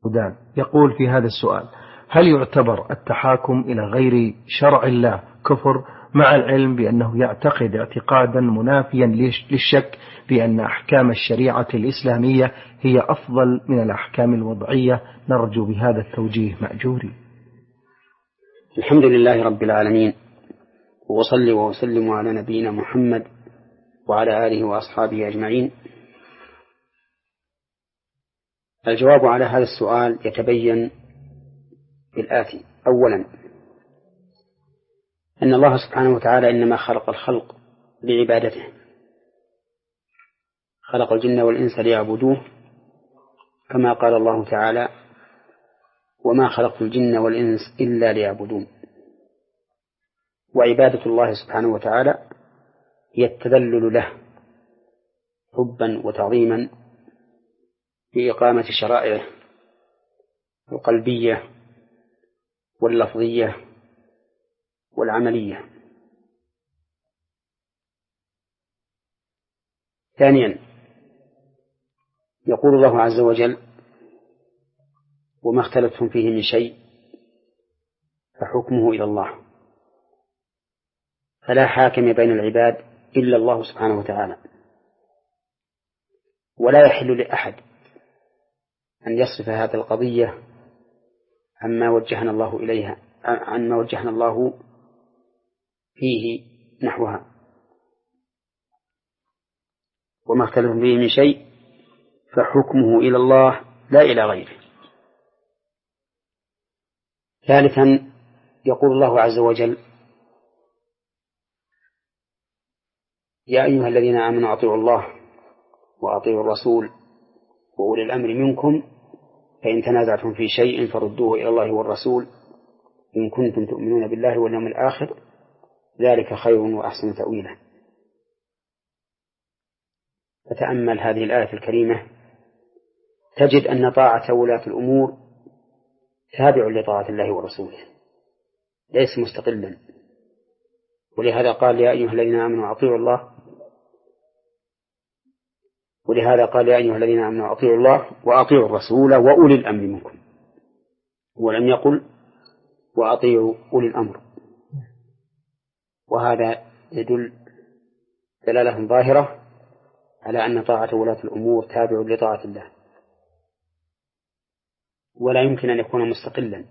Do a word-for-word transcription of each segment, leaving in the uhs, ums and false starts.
السودان، يقول في هذا السؤال: هل يعتبر التحاكم إلى غير شرع الله كفر، مع العلم بأنه يعتقد اعتقادا منافيا للشك بأن أحكام الشريعة الإسلامية هي أفضل من الأحكام الوضعية؟ نرجو بهذا التوجيه مأجوري. الحمد لله رب العالمين، وصلي وسلم على نبينا محمد وعلى آله وأصحابه أجمعين. الجواب على هذا السؤال يتبين بالآتي: أولا، أن الله سبحانه وتعالى إنما خلق الخلق لعبادته، خلق الجن والإنس ليعبدوه، كما قال الله تعالى: وما خلقت الجن والإنس إلا ليعبدون. وعبادة الله سبحانه وتعالى هي التذلل له حبا وتعظيما بإقامة شرائعه القلبية واللفظية والعملية. ثانيا، يقول الله عز وجل: وما اختلفتم فيه من شيء فحكمه إلى الله. فلا حاكم بين العباد إلا الله سبحانه وتعالى، ولا يحل لأحد أن يصرف هذه القضية عما وجهنا الله إليها عما وجهنا الله فيه نحوها. وما اختلفتم فيه من شيء فحكمه إلى الله لا إلى غيره. ثالثا، يقول الله عز وجل: يا أيها الذين آمنوا أطيعوا الله وأطيعوا الرسول وأولي الأمر منكم فإن تنازعتم في شيء فردوه إلى الله والرسول إن كنتم تؤمنون بالله واليوم الآخر ذلك خير وأحسن تأويلا. فتأمل هذه الآية الكريمة تجد أن طاعة ولاة الأمور تابع لطاعة الله ورسوله، ليس مستقلا. ولهذا قال: يا أيها الذين آمنوا أطيعوا الله ولهذا قال يا أيها الذين آمنوا أطيعوا الله وأطيعوا الرسول وأولي الأمر منكم، ولم يقل وأطيعوا أولي الأمر. وهذا يدل دلالة ظاهرة على أن طاعة ولاة الأمور تابع لطاعة الله، ولا يمكن أن يكون مستقلا.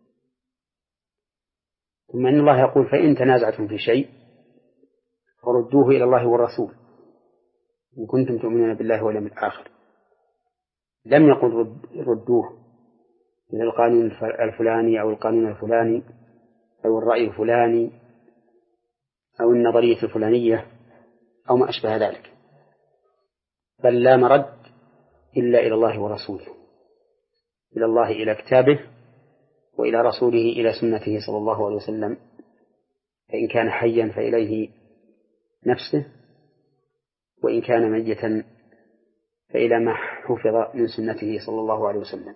ثم إن الله يقول: فإن تنازعتم في شيء فردوه إلى الله والرسول إن كنتم تؤمنون بالله واليوم الآخر. لم يقل ردوه إلى القانون الفلاني أو القانون الفلاني أو الرأي الفلاني أو النظرية الفلانية أو ما أشبه ذلك، بل لا مرد إلا إلى الله ورسوله، إلى الله إلى كتابه، وإلى رسوله إلى سنته صلى الله عليه وسلم، فإن كان حيا فإليه نفسه، وإن كان ميتا فإلى ما حفظ من سنته صلى الله عليه وسلم.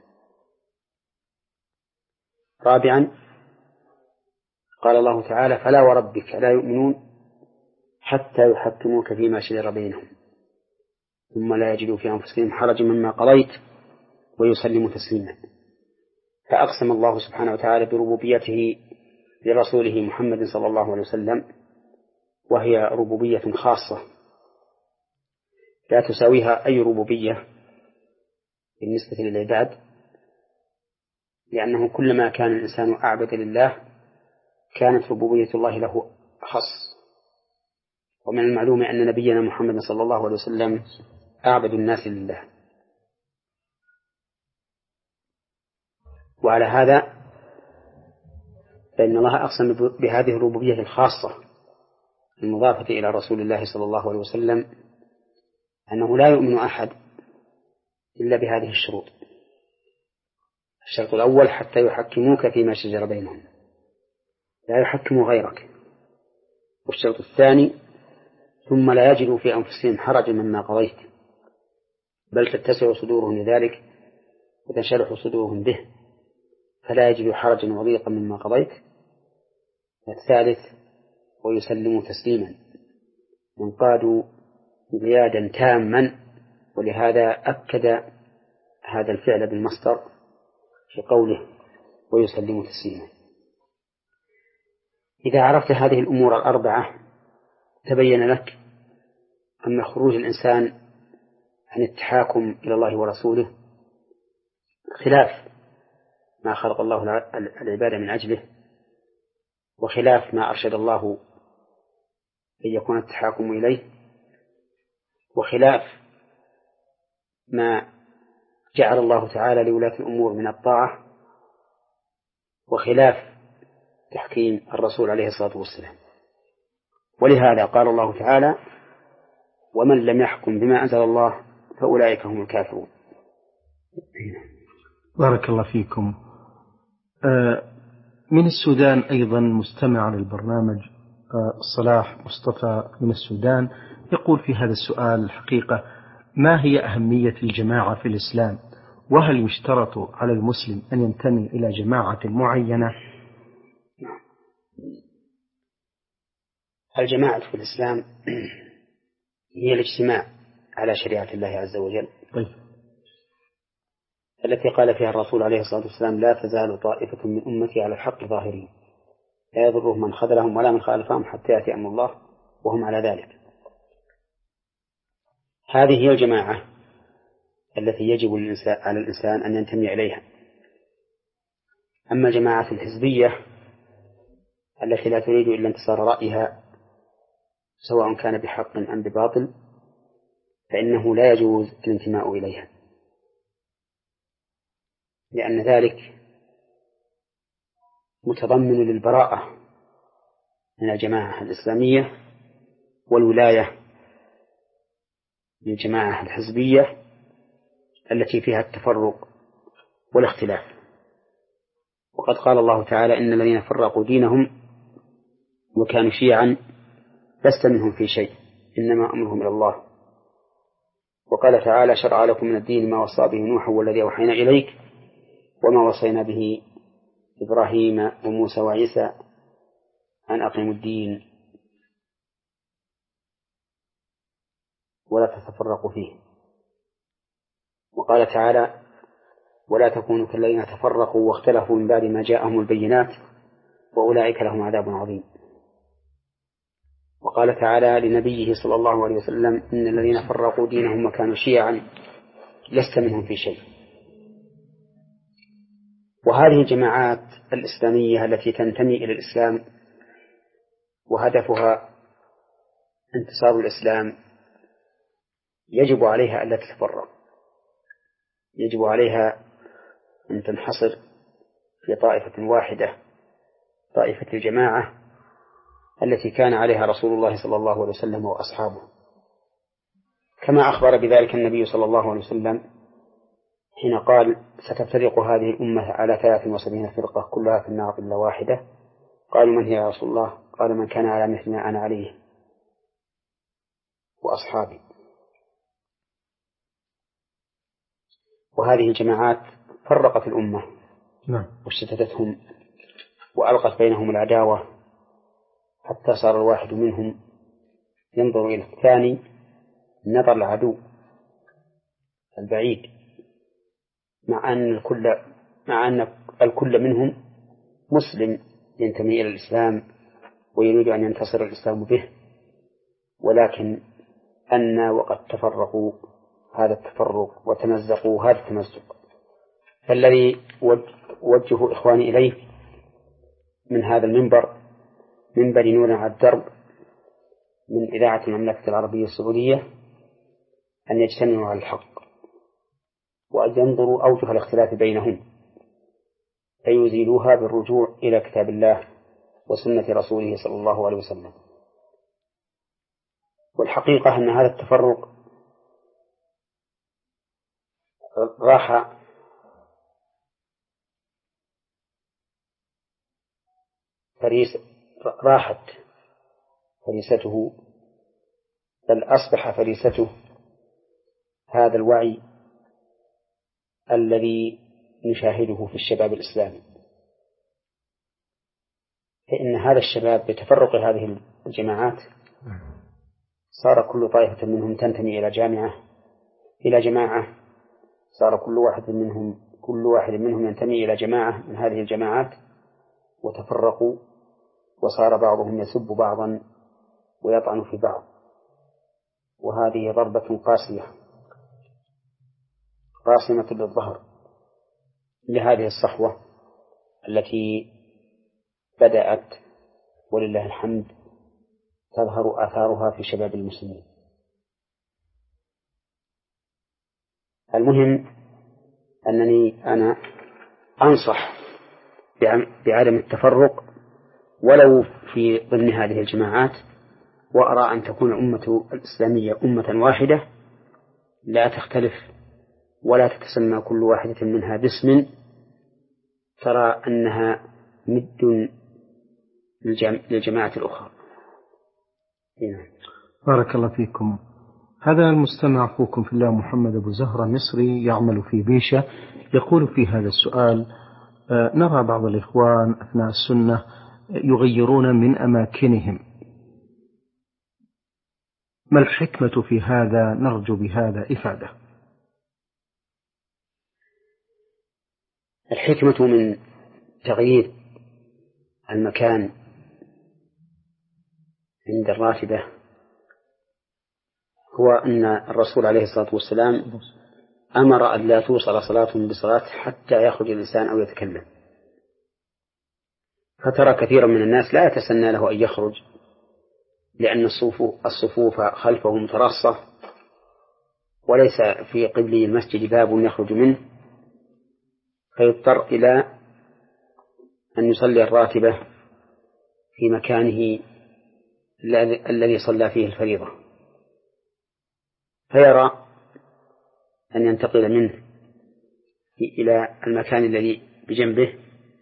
رابعا، قال الله تعالى: فلا وربك لا يؤمنون حتى يحكموك فيما شجر بينهم ثم لا يجدوا في أنفسهم حرجا مما قضيت ويسلموا تسليما. فأقسم الله سبحانه وتعالى بربوبيته لرسوله محمد صلى الله عليه وسلم، وهي ربوبية خاصة لا تساويها أي ربوبية بالنسبة للعباد، لأنه كلما كان الإنسان أعبد لله كانت ربوبية الله له أخص. ومن المعلوم أن نبينا محمد صلى الله عليه وسلم أعبد الناس لله. وعلى هذا فإن الله أقسم بهذه الربوبية الخاصة المضافة إلى رسول الله صلى الله عليه وسلم أنه لا يؤمن أحد إلا بهذه الشروط. الشرط الأول: حتى يحكموك فيما شجر بينهم، لا يحكموا غيرك. والشرط الثاني: ثم لا يجدوا في أنفسهم حرجا مما قضيت، بل تتسع صدورهم لذلك وتنشرح صدورهم به، فلا يجدوا حرجا وضيقا مما قضيت. والثالث: ويسلموا تسليما، ينقادوا انقيادا تاما. ولهذا أكد هذا الفعل بالمصدر في قوله ويسلم تسليما. إذا عرفت هذه الأمور الأربعة تبين لك أن خروج الإنسان عن التحاكم إلى الله ورسوله خلاف ما خلق الله العباد من أجله، وخلاف ما أرشد الله أن يكون التحاكم إليه، وخلاف ما جعل الله تعالى لولاة الأمور من الطاعة، وخلاف تحكيم الرسول عليه الصلاة والسلام. ولهذا قال الله تعالى ومن لم يحكم بما أنزل الله فأولئك هم الكافرون. بارك الله فيكم. من السودان أيضا مستمع للبرنامج صلاح مصطفى من السودان يقول في هذا السؤال الحقيقة: ما هي أهمية الجماعة في الإسلام؟ وهل يشترط على المسلم أن ينتمي إلى جماعة معينة؟ الجماعة في الإسلام هي الاجتماع على شريعة الله عز وجل. طيب. التي قال فيها الرسول عليه الصلاة والسلام لا تزال طائفة من أمتي على الحق ظاهرين لا يضرهم من خذلهم ولا من خالفهم حتى يأتي أمر الله وهم على ذلك. هذه هي الجماعة التي يجب على الإنسان أن ينتمي إليها. أما الجماعة الحزبية التي لا تريد إلا انتصار رأيها سواء كان بحق أم بباطل فإنه لا يجوز الانتماء إليها، لأن ذلك متضمن للبراءة من الجماعة الإسلامية والولاية للجماعة الحزبية التي فيها التفرق والاختلاف. وقد قال الله تعالى إن الذين فرقوا دينهم وكانوا شيعا لست منهم في شيء إنما أمرهم إلى الله. وقال تعالى شرع لكم من الدين ما وصى به نوح والذي أوحينا إليك وما وصينا به إبراهيم وموسى وعيسى أن أقيموا الدين ولا تتفرقوا فيه. وقال تعالى ولا تكونوا كالذين تفرقوا واختلفوا من بعد ما جاءهم البينات وأولئك لهم عذاب عظيم. وقال تعالى لنبيه صلى الله عليه وسلم إن الذين فرقوا دينهم وكانوا شيعا لست منهم في شيء. وهذه الجماعات الإسلامية التي تنتمي إلى الإسلام وهدفها انتصار الإسلام يجب عليها ألا تتفرق، يجب عليها أن تنحصر في طائفة واحدة، طائفة الجماعة التي كان عليها رسول الله صلى الله عليه وسلم وأصحابه، كما أخبر بذلك النبي صلى الله عليه وسلم حين قال ستفترق هذه الأمة على ثلاث وسبعين فرقة كلها في النار إلا واحدة. قالوا من هي يا رسول الله؟ قال من كان على مثل ما أنا عليه وأصحابي. وهذه الجماعات فرقت الأمة وشتتتهم وألقت بينهم العداوة حتى صار الواحد منهم ينظر إلى الثاني نظر العدو البعيد، مع أن الكل مع أن الكل منهم مسلم ينتمي إلى الإسلام ويريد أن ينتصر الإسلام به، ولكن أن وقد تفرقوا هذا التفرق وتمزقوا هذا التمزق. فالذي وجه إخواني إليه من هذا المنبر منبر نور على الدرب من إذاعة المملكة العربية السعودية أن يجتمعوا على الحق وأن ينظروا أوجه الاختلاف بينهم فيزيلوها بالرجوع إلى كتاب الله وسنة رسوله صلى الله عليه وسلم. والحقيقة أن هذا التفرق راح فريس راحت فريسته بل أصبح فريسته هذا الوعي الذي نشاهده في الشباب الإسلامي. فإن هذا الشباب بتفرق هذه الجماعات صار كل طائفة منهم تنتمي إلى جامعة إلى جماعة، صار كل واحد منهم كل واحد منهم ينتمي إلى جماعة من هذه الجماعات وتفرقوا وصار بعضهم يسب بعضا ويطعن في بعض، وهذه ضربة قاسية قاسمة للظهر لهذه الصحوة التي بدأت ولله الحمد تظهر آثارها في شباب المسلمين. المهم أنني أنا أنصح بعدم التفرق ولو في ضمن هذه الجماعات، وأرى أن تكون الأمة الإسلامية أمة واحدة لا تختلف ولا تتسمى كل واحدة منها باسم ترى أنها مد للجماعة الأخرى. هنا. بارك الله فيكم. هذا المستمع أخوكم في الله محمد أبو زهرة مصري يعمل في بيشة، يقول في هذا السؤال: نرى بعض الإخوان أثناء السنة يغيرون من أماكنهم، ما الحكمة في هذا؟ نرجو بهذا إفادة. الحكمة من تغيير المكان عند الراتبة هو أن الرسول عليه الصلاة والسلام أمر أن لا توصل صلاة بصلاة حتى يخرج الإنسان أو يتكلم، فترى كثيرا من الناس لا يتسنى له أن يخرج لأن الصفوف خلفه متراصة وليس في قبل المسجد باب يخرج منه، فيضطر إلى أن يصلي الراتبة في مكانه الذي صلى فيه الفريضة، فيرى أن ينتقل منه إلى المكان الذي بجنبه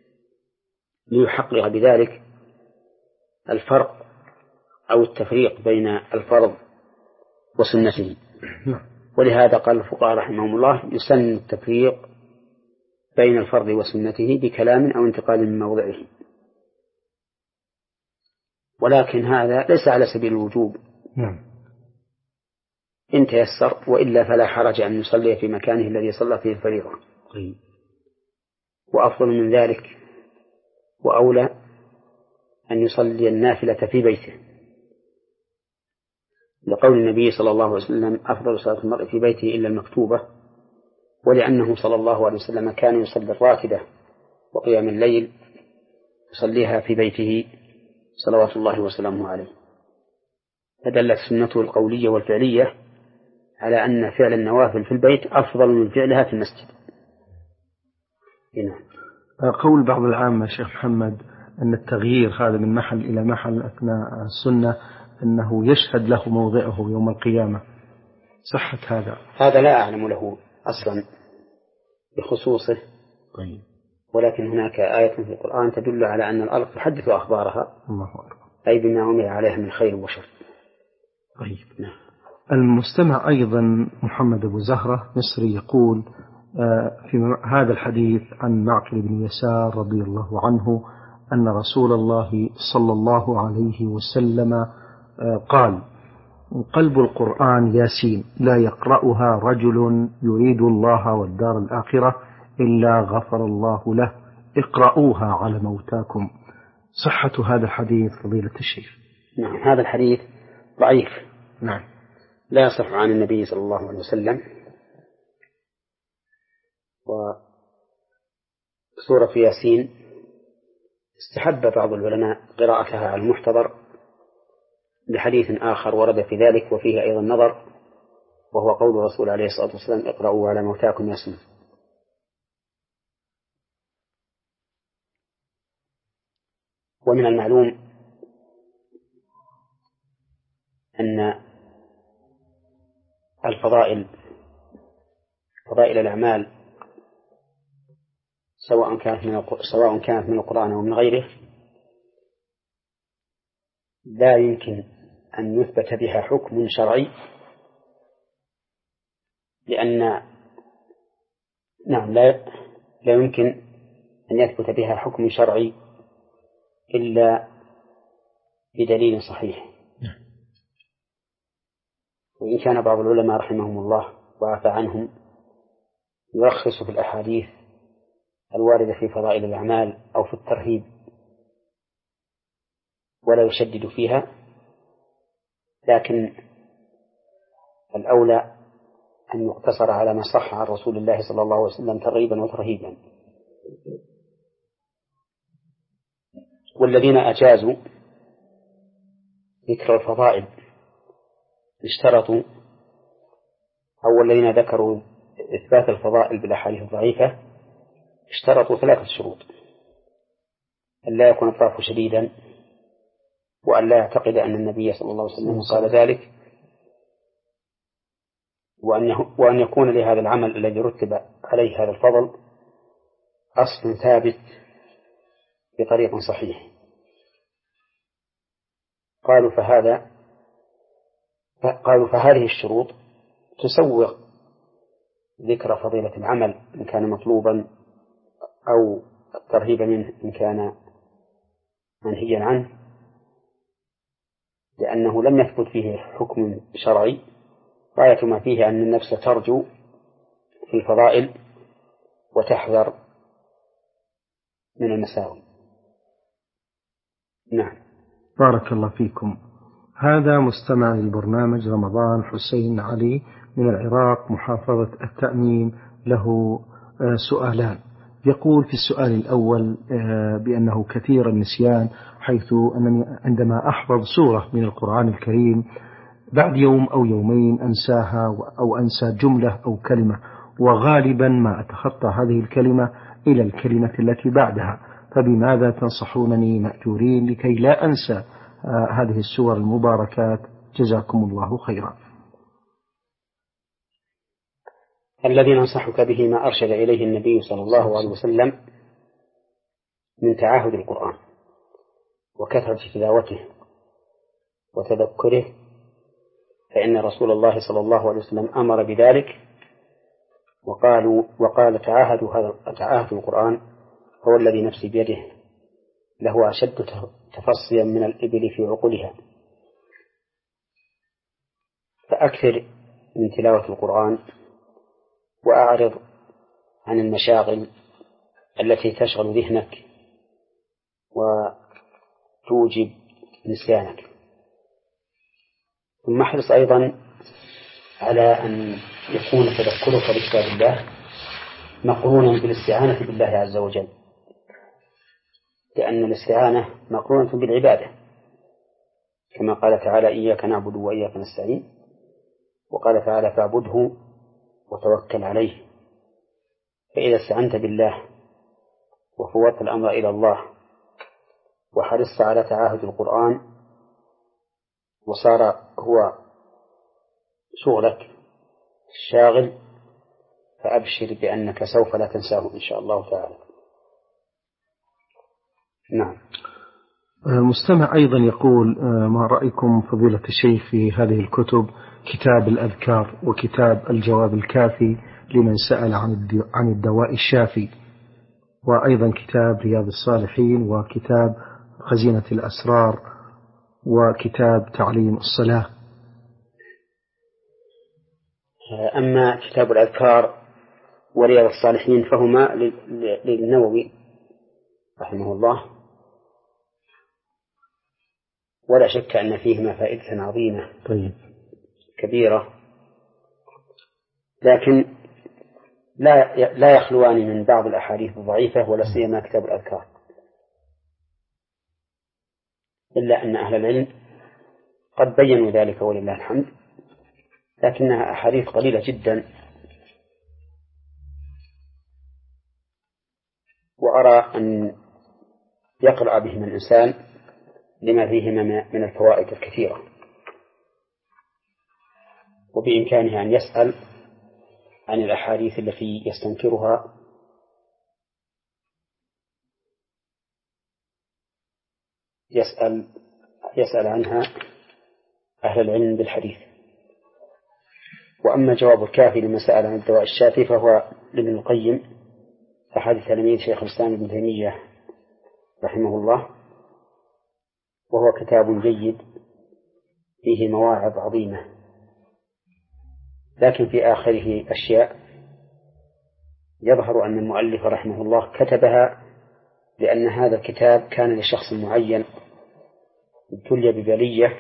ليحقق بذلك الفرق أو التفريق بين الفرض وسنته. ولهذا قال الفقهاء رحمهم الله: يسن التفريق بين الفرض وسنته بكلام أو انتقال من موضعه، ولكن هذا ليس على سبيل الوجوب إن تيسر، وإلا فلا حرج أن يصلي في مكانه الذي صلى فيه الفريضة. وأفضل من ذلك وأولى أن يصلي النافلة في بيته، لقول النبي صلى الله عليه وسلم: أفضل صلاة المرء في بيته إلا المكتوبة، ولأنه صلى الله عليه وسلم كان يصلي الراتبة وقيام الليل يصليها في بيته صلوات الله وسلامه عليه، فدلت سنته القولية والفعلية على أن فعل النوافل في البيت أفضل من فعلها في المسجد. هنا. قول بعض العامة شيخ محمد أن التغيير هذا من محل إلى محل أثناء السنة أنه يشهد له موضعه يوم القيامة، صحة هذا؟ هذا لا أعلم له أصلا بخصوصه، ولكن هناك آية في القرآن تدل على أن الأرض تحدث أخبارها، الله أكبر، أي بما أمر عليها من خير وشر. طيب. نعم. المستمع أيضا محمد أبو زهرة مصري يقول في هذا الحديث عن معقل بن يسار رضي الله عنه أن رسول الله صلى الله عليه وسلم قال: قلب القرآن ياسين لا يقرأها رجل يريد الله والدار الآخرة إلا غفر الله له، اقرأوها على موتاكم. صحة هذا الحديث فضيلة الشيخ؟ نعم، هذا الحديث ضعيف، نعم، لا يصح عن النبي صلى الله عليه وسلم. وسورة ياسين استحب بعض العلماء قراءتها على المحتضر بحديث آخر ورد في ذلك وفيه أيضا نظر، وهو قول الرسول عليه الصلاة والسلام: اقرأوا على موتاكم ياسين. ومن المعلوم أن الفضائل فضائل الأعمال سواء كانت من سواء كانت من القرآن أو من غيره لا يمكن أن يثبت بها حكم شرعي، لأن نعم لا لا يمكن أن يثبت بها حكم شرعي إلا بدليل صحيح. وإن كان بعض العلماء رحمهم الله وعفى عنهم يرخص في الأحاديث الواردة في فضائل الأعمال أو في الترهيب ولا يشدد فيها، لكن الأولى أن يقتصر على ما صح عن رسول الله صلى الله عليه وسلم ترغيبا وترهيبا. والذين أجازوا ذكر الفضائل اشترطوا، أو الذين ذكروا إثبات الفضائل بالأحاديث الضعيفة اشترطوا ثلاثة شروط: أن لا يكون الطرف شديدا، وأن لا يعتقد أن النبي صلى الله عليه وسلم قال ذلك، وأن يكون لهذا العمل الذي رتب عليه هذا الفضل أصل ثابت بطريق صحيح. قالوا فهذا قالوا فهذه الشروط تسوغ ذكر فضيلة العمل إن كان مطلوبا أو الترهيب منه إن كان منهيا عنه، لأنه لم يثبت فيه حكم شرعي. غاية ما فيه أن النفس ترجو في الفضائل وتحذر من المساوي. نعم. بارك الله فيكم. هذا مستمع للبرنامج رمضان حسين علي من العراق محافظة التأمين، له سؤالان. يقول في السؤال الأول بأنه كثير النسيان، حيث أنني عندما أحفظ سورة من القرآن الكريم بعد يوم أو يومين أنساها أو أنسى جملة أو كلمة، وغالبا ما أتخطى هذه الكلمة إلى الكلمة التي بعدها، فبماذا تنصحونني مأجورين لكي لا أنسى آه هذه السور المباركات؟ جزاكم الله خيرا. الذي ننصحك به ما أرشد إليه النبي صلى الله عليه وسلم من تعاهد القرآن وكثرة تلاوته وتذكره، فإن رسول الله صلى الله عليه وسلم أمر بذلك، وقالوا وقال تعاهدوا هذا تعاهدوا القرآن، هو الذي نفسي بيده له أشد تفصيا من الإبل في عقولها. فأكثر من تلاوة القرآن، وأعرض عن المشاغل التي تشغل ذهنك وتوجب نسيانك. ثم احرص أيضا على أن يكون تذكرك بكتاب الله مقرونا بالاستعانة بالله عز وجل، لأن الاستعانة مقرونة بالعبادة، كما قال تعالى: إياك نعبد وإياك نستعين، وقال تعالى: فاعبده وتوكل عليه. فإذا استعنت بالله وفوضت الأمر إلى الله وحرصت على تعاهد القرآن وصار هو شغلك الشاغل، فأبشر بأنك سوف لا تنساه إن شاء الله تعالى. نعم. مستمع أيضا يقول: ما رأيكم فضيلة الشيخ في هذه الكتب، كتاب الأذكار وكتاب الجواب الكافي لمن سأل عن الدواء الشافي، وأيضا كتاب رياض الصالحين وكتاب خزينة الأسرار وكتاب تعليم الصلاة؟ أما كتاب الأذكار ورياض الصالحين فهما للنووي رحمه الله، ولا شك أن فيهما فائدة عظيمة طيب. كبيرة، لكن لا لا يخلوان من بعض الأحاديث الضعيفة، ولا سيما كتاب الأذكار، إلا أن أهل العلم قد بينوا ذلك ولله الحمد، لكنها أحاديث قليلة جدا، وأرى أن يقرأ بهما الإنسان لما فيهما من الفوائد الكثيرة، وبإمكانه أن يسأل عن الأحاديث التي يستنكرها يسأل يسأل عنها أهل العلم بالحديث. وأما جواب الكافي لمن سأل عن الدواء الشافي فهو لابن القيم أحد تلاميذ شيخ الإسلام ابن تيمية رحمه الله، وهو كتاب جيد فيه مواعظ عظيمة، لكن في آخره أشياء يظهر أن المؤلف رحمه الله كتبها لأن هذا الكتاب كان لشخص معين ابتلي ببلية،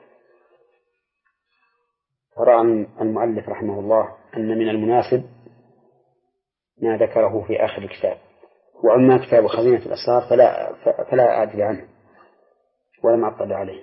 فرأى المؤلف رحمه الله أن من المناسب ما ذكره في آخر الكتاب. وأما كتاب خزينة الأسرار فلا, فلا أدري عنه ولم أطلع عليه.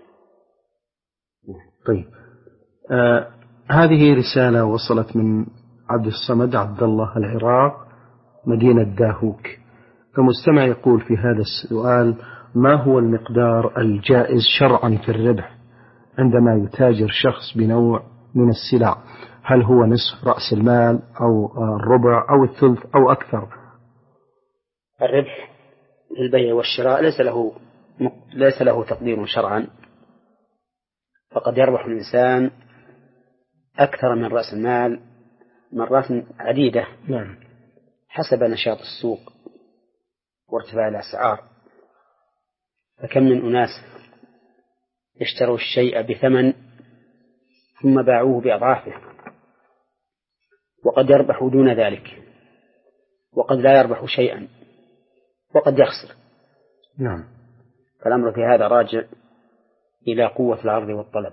طيب، آه هذه رسالة وصلت من عبد الصمد عبد الله العراق مدينة داهوك. فمستمع يقول في هذا السؤال: ما هو المقدار الجائز شرعا في الربح عندما يتاجر شخص بنوع من السلع؟ هل هو نصف رأس المال أو الربع أو الثلث أو أكثر؟ الربح للبيع والشراء ليس له ليس له تقدير شرعا، فقد يربح الإنسان أكثر من رأس المال مرات عديدة. نعم. حسب نشاط السوق وارتفاع الأسعار. فكم من أناس اشتروا الشيء بثمن ثم باعوه بأضعافه، وقد يربح دون ذلك، وقد لا يربح شيئا، وقد يخسر. نعم. فالأمر في هذا راجع إلى قوة العرض والطلب،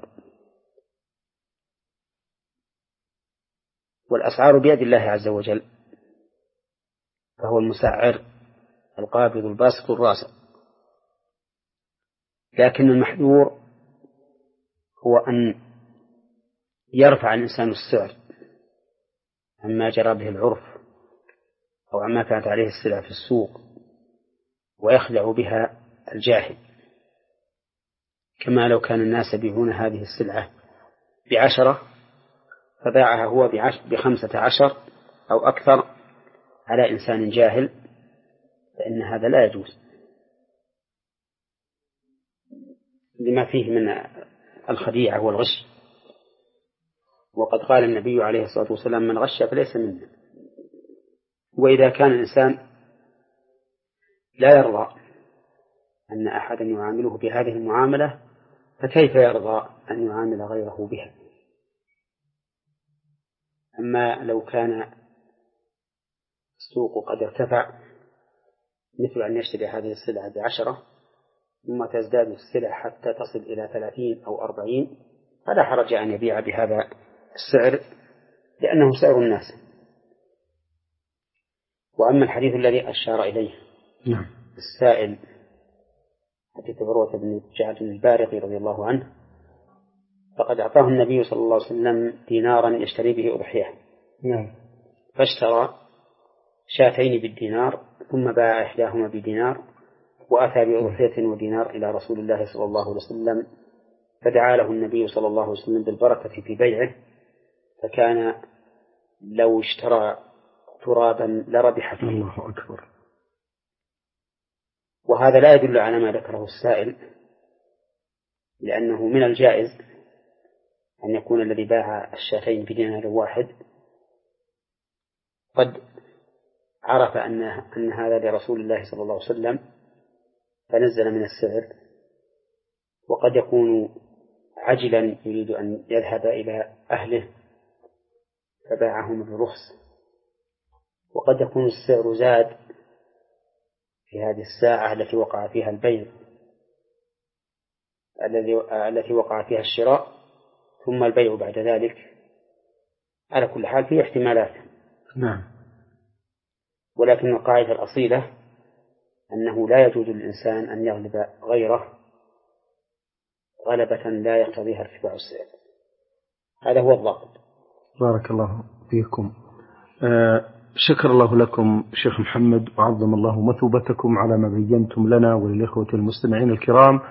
والأسعار بيد الله عز وجل، فهو المسعر القابض الباسط الراسخ. لكن المحذور هو أن يرفع الإنسان السعر عما جرى به العرف أو عما كانت عليه السلع في السوق ويخدع بها الجاهل، كما لو كان الناس يبيعون هذه السلعة بعشرة فباعها هو بخمسة عشر أو أكثر على إنسان جاهل، فإن هذا لا يجوز لما فيه من الخديعة والغش. وقد قال النبي عليه الصلاة والسلام: من غش فليس منا. وإذا كان الإنسان لا يرضى أن أحدا يعامله بهذه المعاملة، فكيف يرضى أن يعامل غيره بها؟ أما لو كان السوق قد ارتفع، مثل أن يشتري هذه السلعة بعشرة ثم تزداد السلع حتى تصل إلى ثلاثين أو أربعين، فلا حرج أن يبيع بهذا السعر لأنه سعر الناس. وأما الحديث الذي أشار إليه نعم. السائل حديث عروة بن جعد البارقي رضي الله عنه، فقد أعطاه النبي صلى الله عليه وسلم دينارا يشتري به أضحية. نعم. فاشترى شاتين بالدينار ثم باع إحداهما بدينار، وأتى بأضحية ودينار إلى رسول الله صلى الله عليه وسلم، فدعا له النبي صلى الله عليه وسلم بالبركة في بيعه، فكان لو اشترى ترابا لربح فيه. الله أكبر. وهذا لا يدل على ما ذكره السائل، لأنه من الجائز أن يكون الذي باع الشاتين بدينار واحد قد عرف أن أن هذا لرسول الله صلى الله عليه وسلم فنزل من السعر، وقد يكون عجلا يريد أن يذهب إلى أهله فباعهم بالرخص، وقد يكون السعر زاد في هذه الساعة التي وقع فيها البيع التي وقع فيها الشراء ثم البيع بعد ذلك. على كل حال فيه احتمالات. نعم. ولكن القاعدة الأصيلة أنه لا يجوز للإنسان أن يغلب غيره غلبة لا يقتضيها ارتفاع السعر. هذا هو الضابط. بارك الله فيكم. آه شكر الله لكم شيخ محمد، وعظم الله مثوبتكم على ما بينتم لنا وللإخوة المستمعين الكرام.